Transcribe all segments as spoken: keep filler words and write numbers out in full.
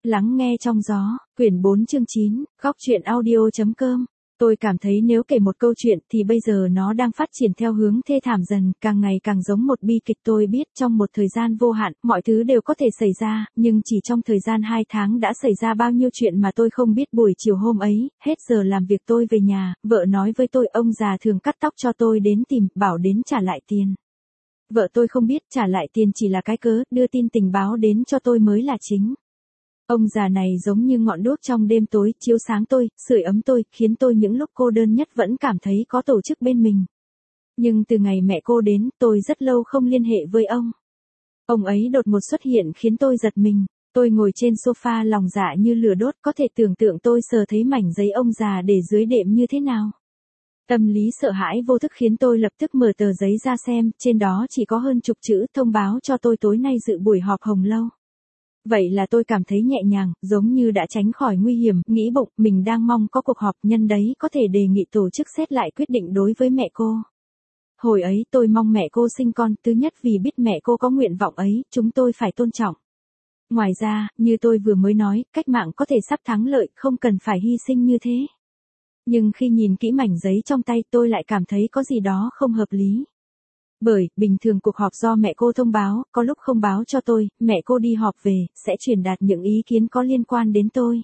Lắng nghe trong gió, quyển bốn chương chín, góc truyện audio chấm com. Tôi cảm thấy nếu kể một câu chuyện thì bây giờ nó đang phát triển theo hướng thê thảm dần, càng ngày càng giống một bi kịch. Tôi biết trong một thời gian vô hạn, mọi thứ đều có thể xảy ra, nhưng chỉ trong thời gian hai tháng đã xảy ra bao nhiêu chuyện mà tôi không biết. Buổi chiều hôm ấy, hết giờ làm việc tôi về nhà, vợ nói với tôi ông già thường cắt tóc cho tôi đến tìm, bảo đến trả lại tiền. Vợ tôi không biết trả lại tiền chỉ là cái cớ, đưa tin tình báo đến cho tôi mới là chính. Ông già này giống như ngọn đuốc trong đêm tối, chiếu sáng tôi, sưởi ấm tôi, khiến tôi những lúc cô đơn nhất vẫn cảm thấy có tổ chức bên mình. Nhưng từ ngày mẹ cô đến, tôi rất lâu không liên hệ với ông. Ông ấy đột ngột xuất hiện khiến tôi giật mình. Tôi ngồi trên sofa lòng dạ như lửa đốt, có thể tưởng tượng tôi sờ thấy mảnh giấy ông già để dưới đệm như thế nào. Tâm lý sợ hãi vô thức khiến tôi lập tức mở tờ giấy ra xem, trên đó chỉ có hơn chục chữ thông báo cho tôi tối nay dự buổi họp Hồng Lâu. Vậy là tôi cảm thấy nhẹ nhàng, giống như đã tránh khỏi nguy hiểm, nghĩ bụng, mình đang mong có cuộc họp, nhân đấy có thể đề nghị tổ chức xét lại quyết định đối với mẹ cô. Hồi ấy tôi mong mẹ cô sinh con, thứ nhất vì biết mẹ cô có nguyện vọng ấy, chúng tôi phải tôn trọng. Ngoài ra, như tôi vừa mới nói, cách mạng có thể sắp thắng lợi, không cần phải hy sinh như thế. Nhưng khi nhìn kỹ mảnh giấy trong tay tôi lại cảm thấy có gì đó không hợp lý. Bởi, bình thường cuộc họp do mẹ cô thông báo, có lúc không báo cho tôi, mẹ cô đi họp về, sẽ truyền đạt những ý kiến có liên quan đến tôi.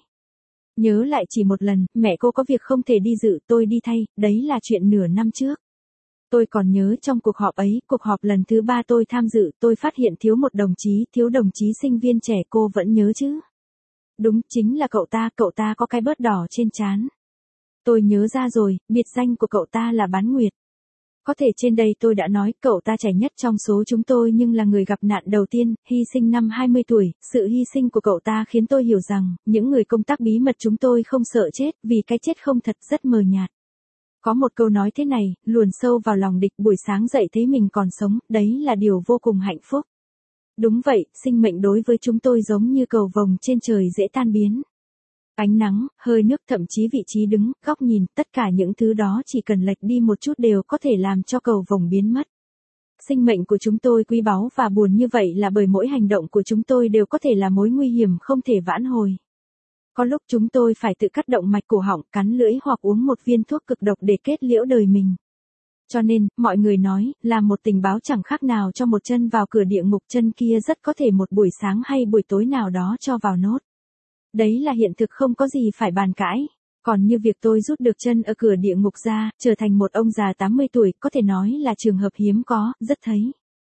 Nhớ lại chỉ một lần, mẹ cô có việc không thể đi dự, tôi đi thay, đấy là chuyện nửa năm trước. Tôi còn nhớ trong cuộc họp ấy, cuộc họp lần thứ ba tôi tham dự, tôi phát hiện thiếu một đồng chí, thiếu đồng chí sinh viên trẻ, cô vẫn nhớ chứ? Đúng, chính là cậu ta, cậu ta có cái bớt đỏ trên trán. Tôi nhớ ra rồi, biệt danh của cậu ta là Bán Nguyệt. Có thể trên đây tôi đã nói, cậu ta trẻ nhất trong số chúng tôi nhưng là người gặp nạn đầu tiên, hy sinh năm hai mươi tuổi, sự hy sinh của cậu ta khiến tôi hiểu rằng, những người công tác bí mật chúng tôi không sợ chết, vì cái chết không thật rất mờ nhạt. Có một câu nói thế này, luồn sâu vào lòng địch, buổi sáng dậy thấy mình còn sống, đấy là điều vô cùng hạnh phúc. Đúng vậy, sinh mệnh đối với chúng tôi giống như cầu vồng trên trời dễ tan biến. Ánh nắng, hơi nước, thậm chí vị trí đứng, góc nhìn, tất cả những thứ đó chỉ cần lệch đi một chút đều có thể làm cho cầu vồng biến mất. Sinh mệnh của chúng tôi quý báu và buồn như vậy là bởi mỗi hành động của chúng tôi đều có thể là mối nguy hiểm không thể vãn hồi. Có lúc chúng tôi phải tự cắt động mạch cổ họng, cắn lưỡi hoặc uống một viên thuốc cực độc để kết liễu đời mình. Cho nên, mọi người nói, làm một tình báo chẳng khác nào cho một chân vào cửa địa ngục, chân kia rất có thể một buổi sáng hay buổi tối nào đó cho vào nốt. Đấy là hiện thực không có gì phải bàn cãi. Còn như việc tôi rút được chân ở cửa địa ngục ra, trở thành một ông già tám mươi tuổi, có thể nói là trường hợp hiếm có, rất thấy.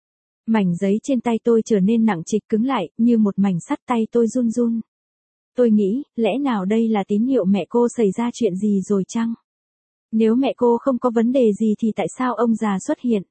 Mảnh giấy trên tay tôi trở nên nặng trịch cứng lại, như một mảnh sắt, tay tôi run run. Tôi nghĩ, lẽ nào đây là tín hiệu mẹ cô xảy ra chuyện gì rồi chăng? Nếu mẹ cô không có vấn đề gì thì tại sao ông già xuất hiện?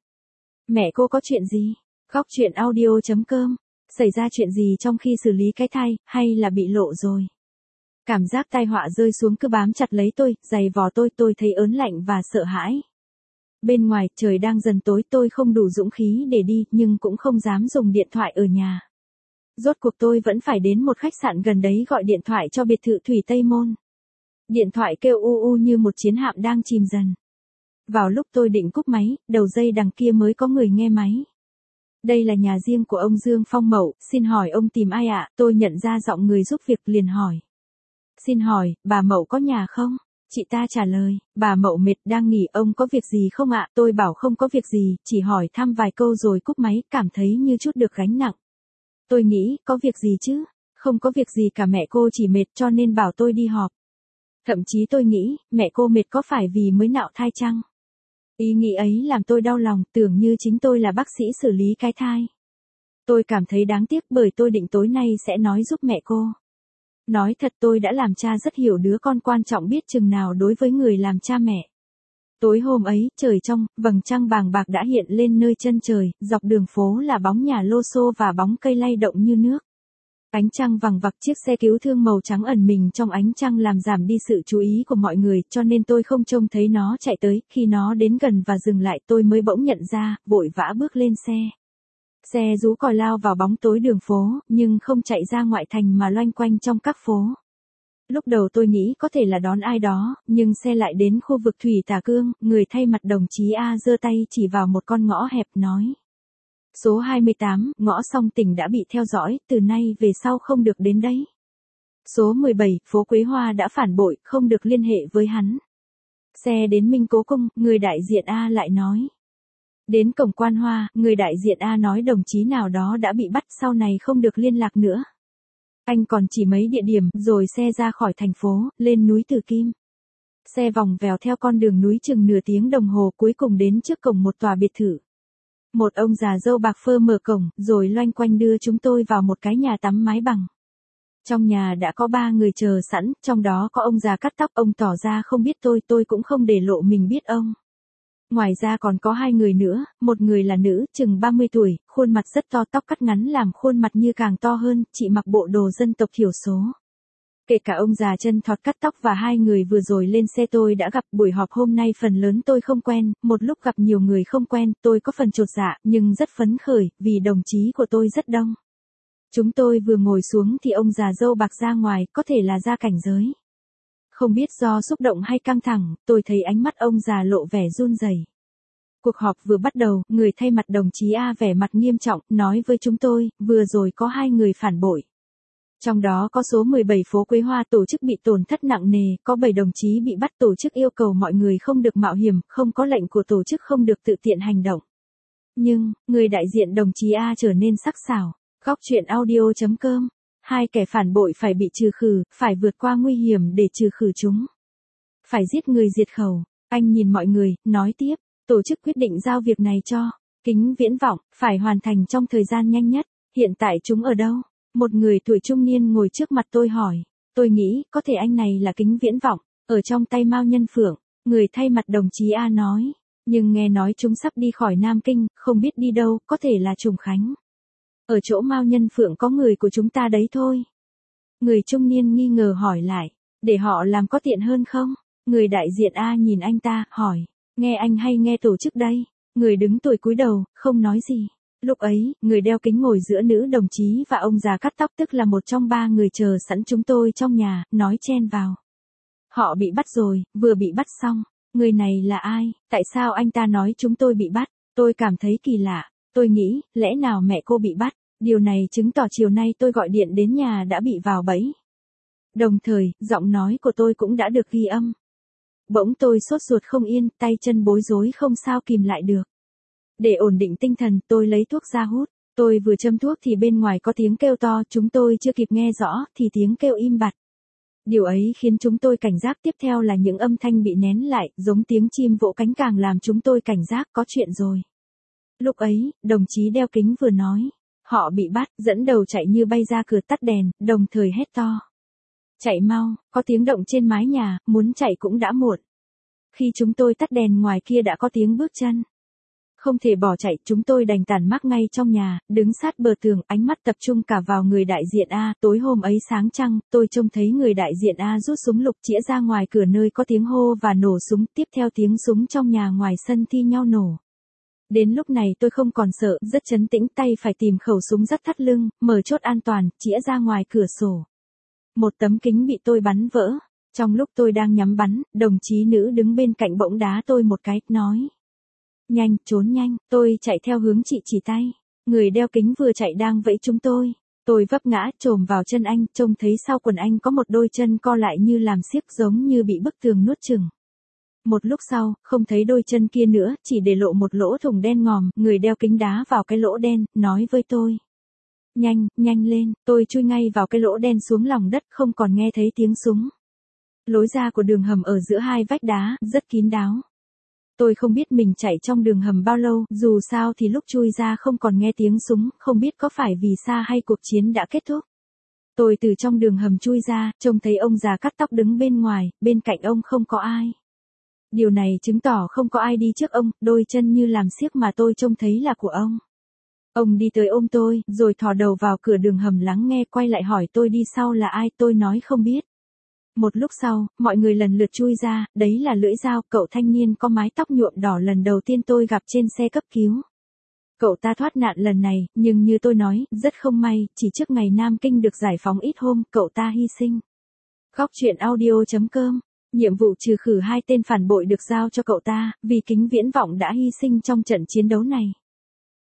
Mẹ cô có chuyện gì? Góc truyện audio chấm com. Xảy ra chuyện gì trong khi xử lý cái thai, hay là bị lộ rồi? Cảm giác tai họa rơi xuống cứ bám chặt lấy tôi, giày vò tôi, tôi thấy ớn lạnh và sợ hãi. Bên ngoài, trời đang dần tối, tôi không đủ dũng khí để đi, nhưng cũng không dám dùng điện thoại ở nhà. Rốt cuộc tôi vẫn phải đến một khách sạn gần đấy gọi điện thoại cho biệt thự Thủy Tây Môn. Điện thoại kêu u u như một chiến hạm đang chìm dần. Vào lúc tôi định cúp máy, đầu dây đằng kia mới có người nghe máy. Đây là nhà riêng của ông Dương Phong Mậu, xin hỏi ông tìm ai ạ? Tôi nhận ra giọng người giúp việc liền hỏi. Xin hỏi, bà Mậu có nhà không? Chị ta trả lời, bà Mậu mệt đang nghỉ, ông có việc gì không ạ? Tôi bảo không có việc gì, chỉ hỏi thăm vài câu rồi cúp máy, cảm thấy như chút được gánh nặng. Tôi nghĩ, có việc gì chứ? Không có việc gì cả, mẹ cô chỉ mệt cho nên bảo tôi đi họp. Thậm chí tôi nghĩ, mẹ cô mệt có phải vì mới nạo thai chăng? Ý nghĩ ấy làm tôi đau lòng, tưởng như chính tôi là bác sĩ xử lý cái thai. Tôi cảm thấy đáng tiếc bởi tôi định tối nay sẽ nói giúp mẹ cô. Nói thật tôi đã làm cha rất hiểu đứa con quan trọng biết chừng nào đối với người làm cha mẹ. Tối hôm ấy, trời trong, vầng trăng bàng bạc đã hiện lên nơi chân trời, dọc đường phố là bóng nhà lô xô và bóng cây lay động như nước. Ánh trăng vằng vặc, chiếc xe cứu thương màu trắng ẩn mình trong ánh trăng làm giảm đi sự chú ý của mọi người, cho nên tôi không trông thấy nó chạy tới, khi nó đến gần và dừng lại tôi mới bỗng nhận ra, vội vã bước lên xe. Xe rú còi lao vào bóng tối đường phố, nhưng không chạy ra ngoại thành mà loanh quanh trong các phố. Lúc đầu tôi nghĩ có thể là đón ai đó, nhưng xe lại đến khu vực Thủy Tà Cương, người thay mặt đồng chí A giơ tay chỉ vào một con ngõ hẹp nói. Số hai mươi tám, ngõ Song Tỉnh đã bị theo dõi, từ nay về sau không được đến đấy. Số mười bảy, phố Quế Hoa đã phản bội, không được liên hệ với hắn. Xe đến Minh Cố Cung, người đại diện A lại nói. Đến cổng Quan Hoa, người đại diện A nói đồng chí nào đó đã bị bắt, sau này không được liên lạc nữa. Anh còn chỉ mấy địa điểm, rồi xe ra khỏi thành phố, lên núi Từ Kim. Xe vòng vèo theo con đường núi chừng nửa tiếng đồng hồ, cuối cùng đến trước cổng một tòa biệt thự. Một ông già râu bạc phơ mở cổng, rồi loanh quanh đưa chúng tôi vào một cái nhà tắm mái bằng. Trong nhà đã có ba người chờ sẵn, trong đó có ông già cắt tóc, ông tỏ ra không biết tôi, tôi cũng không để lộ mình biết ông. Ngoài ra còn có hai người nữa, một người là nữ, chừng ba mươi tuổi, khuôn mặt rất to, tóc cắt ngắn làm khuôn mặt như càng to hơn, chị mặc bộ đồ dân tộc thiểu số. Kể cả ông già chân thọt cắt tóc và hai người vừa rồi lên xe tôi đã gặp. Buổi họp hôm nay phần lớn tôi không quen, một lúc gặp nhiều người không quen, tôi có phần chột dạ, nhưng rất phấn khởi, vì đồng chí của tôi rất đông. Chúng tôi vừa ngồi xuống thì ông già râu bạc ra ngoài, có thể là ra cảnh giới. Không biết do xúc động hay căng thẳng, tôi thấy ánh mắt ông già lộ vẻ run rẩy. Cuộc họp vừa bắt đầu, người thay mặt đồng chí A vẻ mặt nghiêm trọng, nói với chúng tôi, vừa rồi có hai người phản bội. Trong đó có số mười bảy phố Quế Hoa tổ chức bị tổn thất nặng nề, có bảy đồng chí bị bắt, tổ chức yêu cầu mọi người không được mạo hiểm, không có lệnh của tổ chức không được tự tiện hành động. Nhưng, người đại diện đồng chí A trở nên sắc sảo. Góc truyện audio chấm com. Hai kẻ phản bội phải bị trừ khử, phải vượt qua nguy hiểm để trừ khử chúng. Phải giết người diệt khẩu. Anh nhìn mọi người, nói tiếp, tổ chức quyết định giao việc này cho Kính Viễn Vọng, phải hoàn thành trong thời gian nhanh nhất. Hiện tại chúng ở đâu? Một người tuổi trung niên ngồi trước mặt tôi hỏi. Tôi nghĩ, có thể anh này là Kính Viễn Vọng, ở trong tay Mao Nhân Phượng. Người thay mặt đồng chí A nói. Nhưng nghe nói chúng sắp đi khỏi Nam Kinh, không biết đi đâu, có thể là Trùng Khánh. Ở chỗ Mao Nhân Phượng có người của chúng ta đấy thôi. Người trung niên nghi ngờ hỏi lại. Để họ làm có tiện hơn không? Người đại diện A nhìn anh ta, hỏi. Nghe anh hay nghe tổ chức đây? Người đứng tuổi cúi đầu, không nói gì. Lúc ấy, người đeo kính ngồi giữa nữ đồng chí và ông già cắt tóc, tức là một trong ba người chờ sẵn chúng tôi trong nhà, nói chen vào. Họ bị bắt rồi, vừa bị bắt xong. Người này là ai? Tại sao anh ta nói chúng tôi bị bắt? Tôi cảm thấy kỳ lạ. Tôi nghĩ, lẽ nào mẹ cô bị bắt? Điều này chứng tỏ chiều nay tôi gọi điện đến nhà đã bị vào bẫy. Đồng thời, giọng nói của tôi cũng đã được ghi âm. Bỗng tôi sốt ruột không yên, tay chân bối rối không sao kìm lại được. Để ổn định tinh thần, tôi lấy thuốc ra hút. Tôi vừa châm thuốc thì bên ngoài có tiếng kêu to, chúng tôi chưa kịp nghe rõ thì tiếng kêu im bặt. Điều ấy khiến chúng tôi cảnh giác, tiếp theo là những âm thanh bị nén lại, giống tiếng chim vỗ cánh càng làm chúng tôi cảnh giác, có chuyện rồi. Lúc ấy, đồng chí đeo kính vừa nói. Họ bị bắt, dẫn đầu chạy như bay ra cửa tắt đèn, đồng thời hét to. Chạy mau, có tiếng động trên mái nhà, muốn chạy cũng đã muộn. Khi chúng tôi tắt đèn ngoài kia đã có tiếng bước chân. Không thể bỏ chạy, chúng tôi đành tản mát ngay trong nhà, đứng sát bờ tường, ánh mắt tập trung cả vào người đại diện A. Tối hôm ấy sáng trăng, tôi trông thấy người đại diện A rút súng lục chĩa ra ngoài cửa nơi có tiếng hô và nổ súng, tiếp theo tiếng súng trong nhà ngoài sân thi nhau nổ. Đến lúc này tôi không còn sợ, rất trấn tĩnh, tay phải tìm khẩu súng dắt thắt lưng, mở chốt an toàn, chĩa ra ngoài cửa sổ. Một tấm kính bị tôi bắn vỡ. Trong lúc tôi đang nhắm bắn, đồng chí nữ đứng bên cạnh bỗng đá tôi một cái, nói. Nhanh, trốn nhanh, tôi chạy theo hướng chị chỉ tay. Người đeo kính vừa chạy đang vẫy chúng tôi. Tôi vấp ngã, chồm vào chân anh, trông thấy sau quần anh có một đôi chân co lại như làm xiếc, giống như bị bức tường nuốt chửng. Một lúc sau, không thấy đôi chân kia nữa, chỉ để lộ một lỗ thủng đen ngòm, người đeo kính đá vào cái lỗ đen, nói với tôi. Nhanh, nhanh lên, tôi chui ngay vào cái lỗ đen xuống lòng đất, không còn nghe thấy tiếng súng. Lối ra của đường hầm ở giữa hai vách đá, rất kín đáo. Tôi không biết mình chạy trong đường hầm bao lâu, dù sao thì lúc chui ra không còn nghe tiếng súng, không biết có phải vì xa hay cuộc chiến đã kết thúc. Tôi từ trong đường hầm chui ra, trông thấy ông già cắt tóc đứng bên ngoài, bên cạnh ông không có ai. Điều này chứng tỏ không có ai đi trước ông, đôi chân như làm xiếc mà tôi trông thấy là của ông. Ông đi tới ôm tôi, rồi thò đầu vào cửa đường hầm lắng nghe, quay lại hỏi tôi đi sau là ai, tôi nói không biết. Một lúc sau, mọi người lần lượt chui ra, đấy là Lưỡi Dao, cậu thanh niên có mái tóc nhuộm đỏ lần đầu tiên tôi gặp trên xe cấp cứu. Cậu ta thoát nạn lần này, nhưng như tôi nói, rất không may, chỉ trước ngày Nam Kinh được giải phóng ít hôm, cậu ta hy sinh. Góc truyện audio chấm com. Nhiệm vụ trừ khử hai tên phản bội được giao cho cậu ta, vì Kính Viễn Vọng đã hy sinh trong trận chiến đấu này.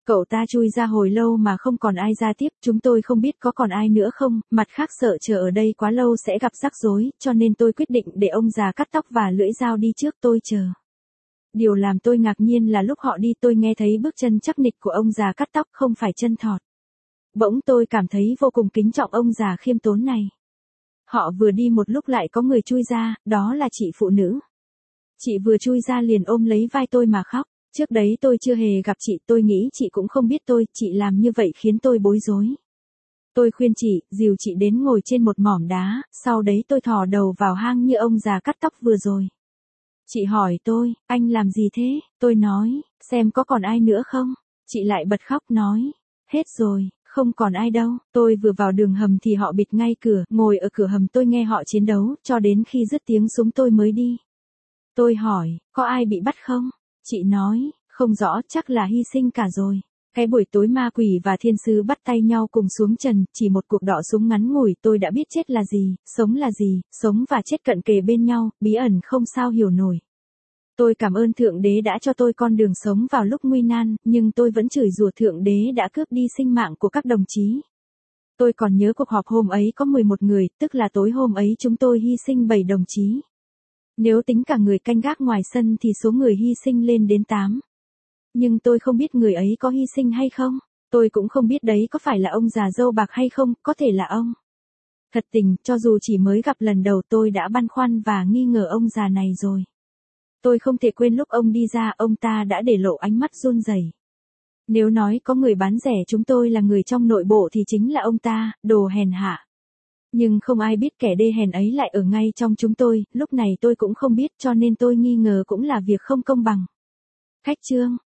Cậu ta chui ra hồi lâu mà không còn ai ra tiếp, chúng tôi không biết có còn ai nữa không, mặt khác sợ chờ ở đây quá lâu sẽ gặp rắc rối, cho nên tôi quyết định để ông già cắt tóc và lưỡi dao đi trước, tôi chờ. Điều làm tôi ngạc nhiên là lúc họ đi tôi nghe thấy bước chân chắc nịch của ông già cắt tóc, không phải chân thọt. Bỗng tôi cảm thấy vô cùng kính trọng ông già khiêm tốn này. Họ vừa đi một lúc lại có người chui ra, đó là chị phụ nữ. Chị vừa chui ra liền ôm lấy vai tôi mà khóc. Trước đấy tôi chưa hề gặp chị, tôi nghĩ chị cũng không biết tôi, chị làm như vậy khiến tôi bối rối. Tôi khuyên chị, dìu chị đến ngồi trên một mỏm đá, sau đấy tôi thò đầu vào hang như ông già cắt tóc vừa rồi. Chị hỏi tôi, anh làm gì thế? Tôi nói, xem có còn ai nữa không? Chị lại bật khóc nói, hết rồi, không còn ai đâu. Tôi vừa vào đường hầm thì họ bịt ngay cửa, ngồi ở cửa hầm tôi nghe họ chiến đấu, cho đến khi dứt tiếng súng tôi mới đi. Tôi hỏi, có ai bị bắt không? Chị nói, không rõ, chắc là hy sinh cả rồi. Cái buổi tối ma quỷ và thiên sứ bắt tay nhau cùng xuống trần, chỉ một cuộc đọ súng ngắn ngủi tôi đã biết chết là gì, sống là gì, sống và chết cận kề bên nhau, bí ẩn không sao hiểu nổi. Tôi cảm ơn Thượng Đế đã cho tôi con đường sống vào lúc nguy nan, nhưng tôi vẫn chửi rủa Thượng Đế đã cướp đi sinh mạng của các đồng chí. Tôi còn nhớ cuộc họp hôm ấy có mười một người, tức là tối hôm ấy chúng tôi hy sinh bảy đồng chí. Nếu tính cả người canh gác ngoài sân thì số người hy sinh lên đến tám. Nhưng tôi không biết người ấy có hy sinh hay không. Tôi cũng không biết đấy có phải là ông già râu bạc hay không, có thể là ông. Thật tình, cho dù chỉ mới gặp lần đầu tôi đã băn khoăn và nghi ngờ ông già này rồi. Tôi không thể quên lúc ông đi ra, ông ta đã để lộ ánh mắt run rẩy. Nếu nói có người bán rẻ chúng tôi là người trong nội bộ thì chính là ông ta, đồ hèn hạ. Nhưng không ai biết kẻ đê hèn ấy lại ở ngay trong chúng tôi, lúc này tôi cũng không biết cho nên tôi nghi ngờ cũng là việc không công bằng. Khách trương,